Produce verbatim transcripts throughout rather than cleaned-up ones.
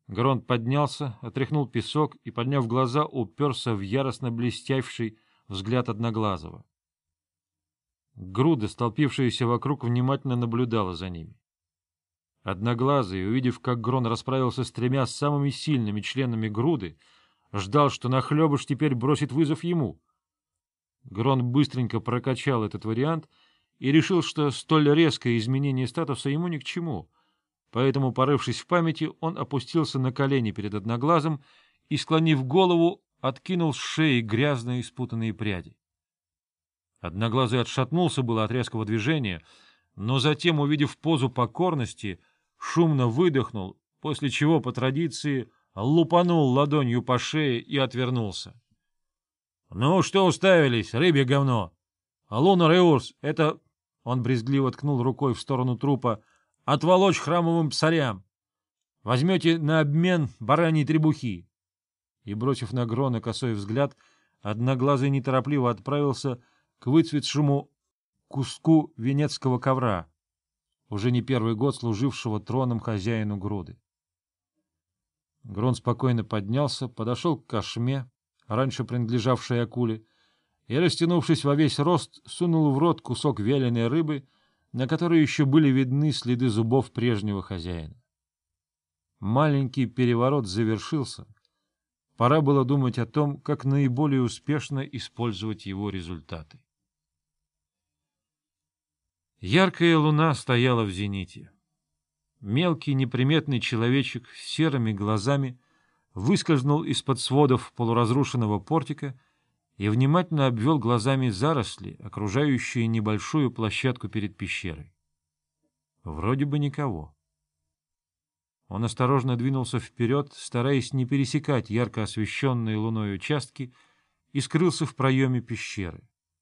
Гронт поднялся, отряхнул песок и, подняв глаза, уперся в яростно блестявший взгляд Одноглазого. Груда, столпившаяся вокруг, внимательно наблюдала за ними. Одноглазый, увидев, как Грон расправился с тремя самыми сильными членами груды, ждал, что Нахлебыш теперь бросит вызов ему. Грон быстренько прокачал этот вариант и решил, что столь резкое изменение статуса ему ни к чему, поэтому, порывшись в памяти, он опустился на колени перед Одноглазым и, склонив голову, откинул с шеи грязные спутанные пряди. Одноглазый отшатнулся было от резкого движения, но затем, увидев позу покорности, шумно выдохнул, после чего, по традиции, лупанул ладонью по шее и отвернулся. — Ну, что уставились, рыбье говно? Лунар и Урс, это... — он брезгливо ткнул рукой в сторону трупа. — Отволочь храмовым псарям. Возьмете на обмен бараньи требухи. И, бросив на Грона косой взгляд, Одноглазый неторопливо отправился к выцветшему куску венецкого ковра, уже не первый год служившего троном хозяину груды. Грон спокойно поднялся, подошел к кошме, раньше принадлежавшей акуле, и, растянувшись во весь рост, сунул в рот кусок вяленой рыбы, на которой еще были видны следы зубов прежнего хозяина. Маленький переворот завершился. Пора было думать о том, как наиболее успешно использовать его результаты. Яркая луна стояла в зените. Мелкий неприметный человечек с серыми глазами выскользнул из-под сводов полуразрушенного портика и внимательно обвел глазами заросли, окружающие небольшую площадку перед пещерой. Вроде бы никого. Он осторожно двинулся вперед, стараясь не пересекать ярко освещенные луной участки, и скрылся в проеме пещеры.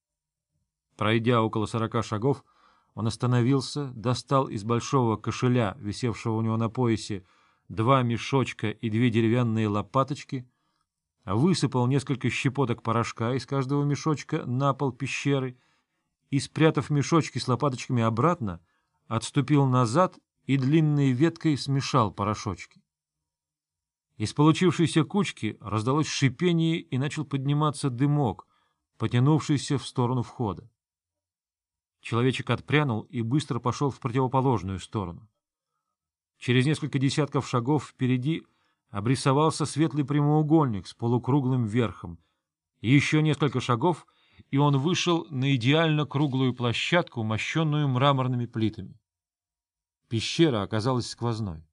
Пройдя около сорока шагов, он остановился, достал из большого кошеля, висевшего у него на поясе, два мешочка и две деревянные лопаточки, высыпал несколько щепоток порошка из каждого мешочка на пол пещеры и, спрятав мешочки с лопаточками обратно, отступил назад и длинной веткой смешал порошочки. Из получившейся кучки раздалось шипение и начал подниматься дымок, потянувшийся в сторону входа. Человечек отпрянул и быстро пошел в противоположную сторону. Через несколько десятков шагов впереди обрисовался светлый прямоугольник с полукруглым верхом. Еще несколько шагов, и он вышел на идеально круглую площадку, мощенную мраморными плитами. Пещера оказалась сквозной.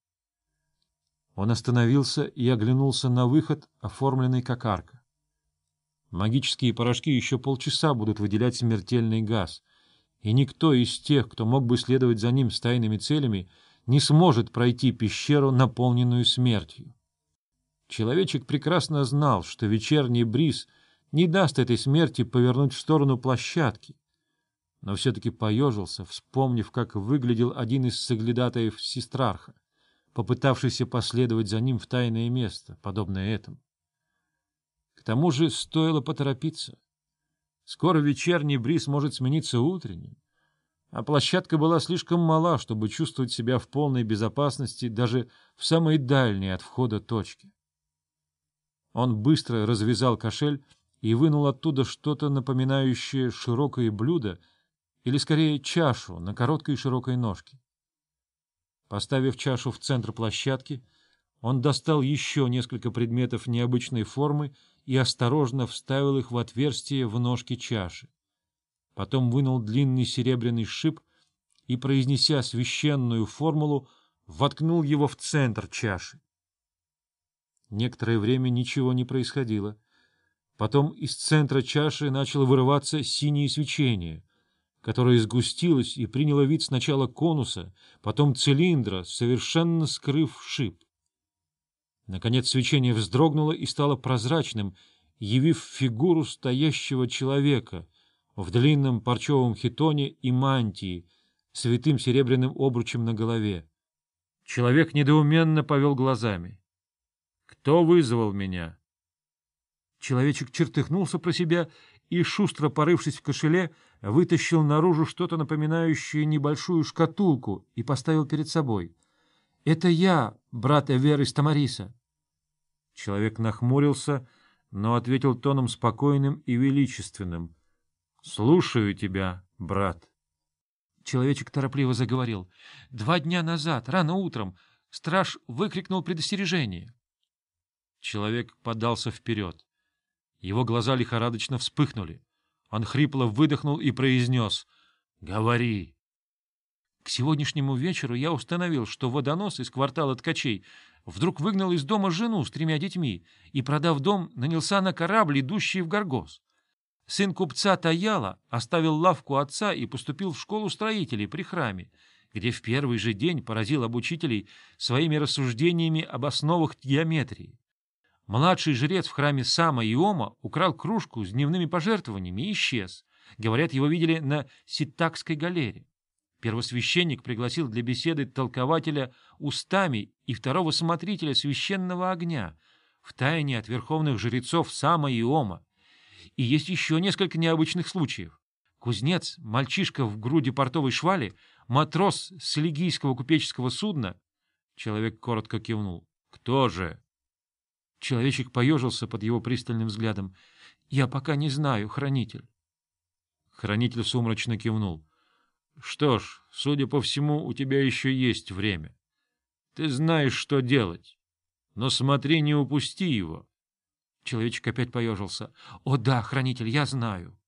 Он остановился и оглянулся на выход, оформленный как арка. Магические порошки еще полчаса будут выделять смертельный газ, и никто из тех, кто мог бы следовать за ним с тайными целями, не сможет пройти пещеру, наполненную смертью. Человечек прекрасно знал, что вечерний бриз не даст этой смерти повернуть в сторону площадки, но все-таки поежился, вспомнив, как выглядел один из соглядатаев Систрарха, попытавшийся последовать за ним в тайное место, подобное этому. К тому же стоило поторопиться. Скоро вечерний бриз может смениться утренним, а площадка была слишком мала, чтобы чувствовать себя в полной безопасности даже в самой дальней от входа точке. Он быстро развязал кошель и вынул оттуда что-то напоминающее широкое блюдо, или скорее чашу на короткой широкой ножке. Поставив чашу в центр площадки, он достал еще несколько предметов необычной формы и осторожно вставил их в отверстие в ножке чаши. Потом вынул длинный серебряный шип и, произнеся священную формулу, воткнул его в центр чаши. Некоторое время ничего не происходило. Потом из центра чаши начало вырываться синее свечение, которое сгустилось и приняло вид сначала конуса, потом цилиндра, совершенно скрыв шип. Наконец свечение вздрогнуло и стало прозрачным, явив фигуру стоящего человека в длинном парчевом хитоне и мантии с витым серебряным обручем на голове. Человек недоуменно повел глазами. «Кто вызвал меня?» Человечек чертыхнулся про себя и, шустро порывшись в кошеле, вытащил наружу что-то напоминающее небольшую шкатулку и поставил перед собой. — Это я, брат Эвер из Тамариса. Человек нахмурился, но ответил тоном спокойным и величественным. — Слушаю тебя, брат. Человечек торопливо заговорил. — Два дня назад, рано утром, страж выкрикнул предостережение. Человек подался вперед. Его глаза лихорадочно вспыхнули. Он хрипло выдохнул и произнес: — Говори. К сегодняшнему вечеру я установил, что водонос из квартала ткачей вдруг выгнал из дома жену с тремя детьми и, продав дом, нанялся на корабль, идущий в Горгос. Сын купца Таяла оставил лавку отца и поступил в школу строителей при храме, где в первый же день поразил обучителей своими рассуждениями об основах геометрии. Младший жрец в храме Сама и Ома украл кружку с дневными пожертвованиями и исчез. Говорят, его видели на Ситтакской галере. Первосвященник пригласил для беседы толкователя устами и второго смотрителя священного огня, втайне от верховных жрецов Сама и Ома. И есть еще несколько необычных случаев. Кузнец, мальчишка в груди портовой швали, матрос с элегийского купеческого судна. Человек коротко кивнул. — Кто же? Человечек поежился под его пристальным взглядом. — Я пока не знаю, хранитель. Хранитель сумрачно кивнул. — Что ж, судя по всему, у тебя еще есть время. Ты знаешь, что делать. Но смотри, не упусти его. Человечек опять поежился. — О да, хранитель, я знаю.